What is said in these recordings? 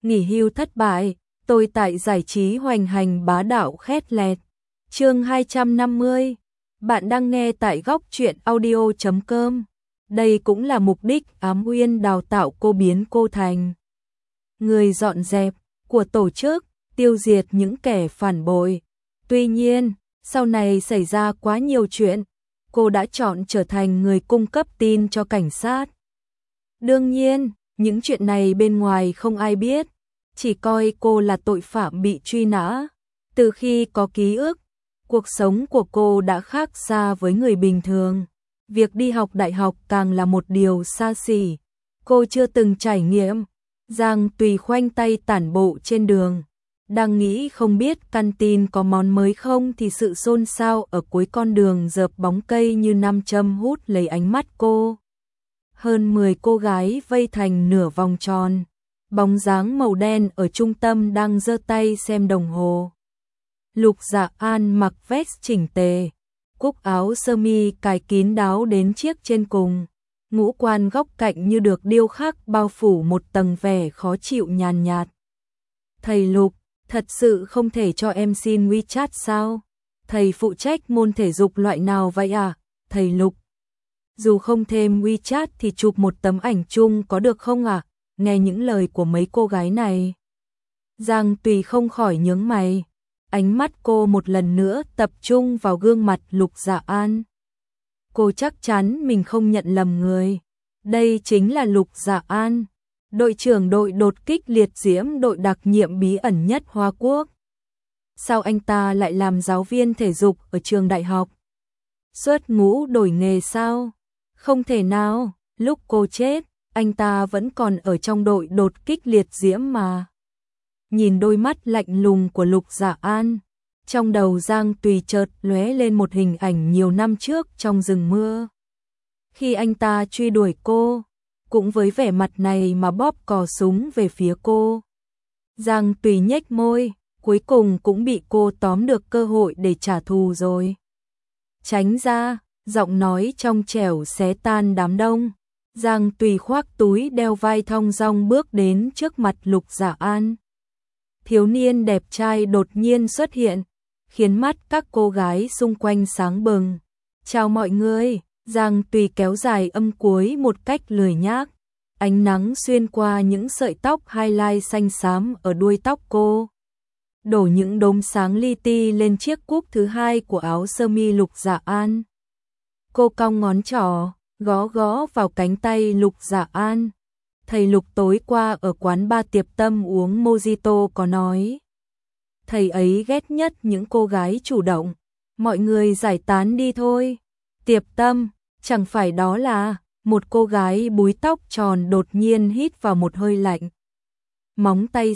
nghỉ hưu thất bại, tôi tại giải trí hoành hành bá đạo khét lẹt. Chương 250. Bạn đang nghe tại góc truyện audio.com. Đây cũng là mục đích Ám Uyên đào tạo cô biến cô thành người dọn dẹp của tổ chức, tiêu diệt những kẻ phản bội. Tuy nhiên, sau này xảy ra quá nhiều chuyện, cô đã chọn trở thành người cung cấp tin cho cảnh sát. Đương nhiên, những chuyện này bên ngoài không ai biết, chỉ coi cô là tội phạm bị truy nã. Từ khi có ký ức, cuộc sống của cô đã khác xa với người bình thường. Việc đi học đại học càng là một điều xa xỉ, cô chưa từng trải nghiệm. Giang Tùy khoanh tay tản bộ trên đường, đang nghĩ không biết canteen có món mới không thì sự xôn xao ở cuối con đường dợp bóng cây như nam châm hút lấy ánh mắt cô. Hơn 10 cô gái vây thành nửa vòng tròn, bóng dáng màu đen ở trung tâm đang giơ tay xem đồng hồ. Lục Dạ An mặc vest chỉnh tề, cúc áo sơ mi cài kín đáo đến chiếc trên cùng, ngũ quan góc cạnh như được điêu khắc bao phủ một tầng vẻ khó chịu nhàn nhạt. Thầy Lục, thật sự không thể cho em xin WeChat sao? Thầy phụ trách môn thể dục loại nào vậy à? Thầy Lục, dù không thêm WeChat thì chụp một tấm ảnh chung có được không ạ? Nghe những lời của mấy cô gái này, Giang Tùy không khỏi nhướng mày. Ánh mắt cô một lần nữa tập trung vào gương mặt Lục Dạ An. Cô chắc chắn mình không nhận lầm người. Đây chính là Lục Dạ An, đội trưởng đội đột kích liệt diễm đội đặc nhiệm bí ẩn nhất Hoa Quốc. Sao anh ta lại làm giáo viên thể dục ở trường đại học? Xuất ngũ đổi nghề sao? Không thể nào, lúc cô chết, anh ta vẫn còn ở trong đội đột kích liệt diễm mà. Nhìn đôi mắt lạnh lùng của Lục Dạ An, trong đầu Giang Tùy chợt lóe lên một hình ảnh nhiều năm trước trong rừng mưa. Khi anh ta truy đuổi cô, cũng với vẻ mặt này mà bóp cò súng về phía cô. Giang Tùy nhếch môi, cuối cùng cũng bị cô tóm được cơ hội để trả thù rồi. Tránh ra, giọng nói trong trẻo xé tan đám đông. Giang Tùy khoác túi đeo vai thong dong bước đến trước mặt Lục Dạ An. Thiếu niên đẹp trai đột nhiên xuất hiện, khiến mắt các cô gái xung quanh sáng bừng. Chào mọi người, Giang Tùy kéo dài âm cuối một cách lười nhác. Ánh nắng xuyên qua những sợi tóc highlight xanh xám ở đuôi tóc cô, đổ những đốm sáng li ti lên chiếc cúc thứ hai của áo sơ mi Lục Dạ An. Cô cong ngón trỏ, gõ gõ vào cánh tay Lục Dạ An. Thầy Lục tối qua ở quán ba Tiệp Tâm uống mojito có nói, thầy ấy ghét nhất những cô gái chủ động. Mọi người giải tán đi thôi. Tiệp Tâm, chẳng phải đó là... Một cô gái búi tóc tròn đột nhiên hít vào một hơi lạnh. Móng tay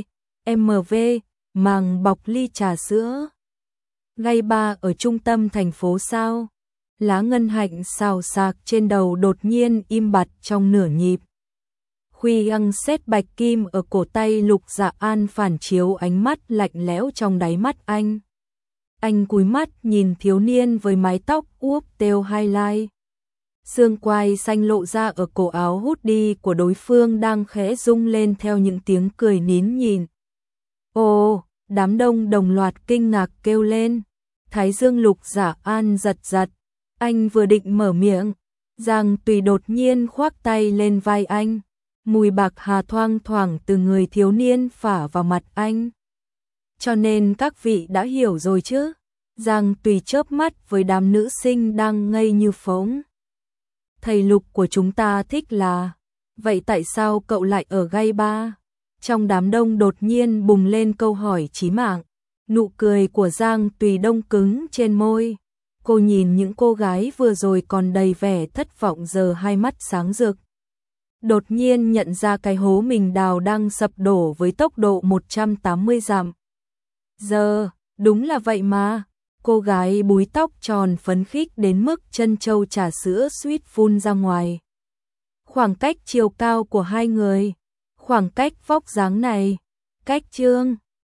CMV màng bọc ly trà sữa. Gay ba ở trung tâm thành phố sao? Lá ngân hạnh xào xạc trên đầu đột nhiên im bặt trong nửa nhịp. Khuy găng xét bạch kim ở cổ tay Lục Dạ An phản chiếu ánh mắt lạnh lẽo trong đáy mắt anh. Anh cúi mắt nhìn thiếu niên với mái tóc úp têu highlight. Xương quai xanh lộ ra ở cổ áo hoodie của đối phương đang khẽ rung lên theo những tiếng cười nín nhìn. Ồ, đám đông đồng loạt kinh ngạc kêu lên. Thái dương Lục Dạ An giật giật. Anh vừa định mở miệng, Giang Tùy đột nhiên khoác tay lên vai anh. Mùi bạc hà thoang thoảng từ người thiếu niên phả vào mặt anh. Cho nên các vị đã hiểu rồi chứ? Giang Tùy chớp mắt với đám nữ sinh đang ngây như phỗng. Thầy Lục của chúng ta thích là... Vậy tại sao cậu lại ở gay ba? Trong đám đông đột nhiên bùng lên câu hỏi chí mạng. Nụ cười của Giang Tùy đông cứng trên môi. Cô nhìn những cô gái vừa rồi còn đầy vẻ thất vọng giờ hai mắt sáng rực. Đột nhiên nhận ra cái hố mình đào đang sập đổ với tốc độ 180 dặm. Giờ, đúng là vậy mà. Cô gái búi tóc tròn phấn khích đến mức chân trâu trà sữa suýt phun ra ngoài. Khoảng cách chiều cao của hai người, khoảng cách vóc dáng này, cách trương,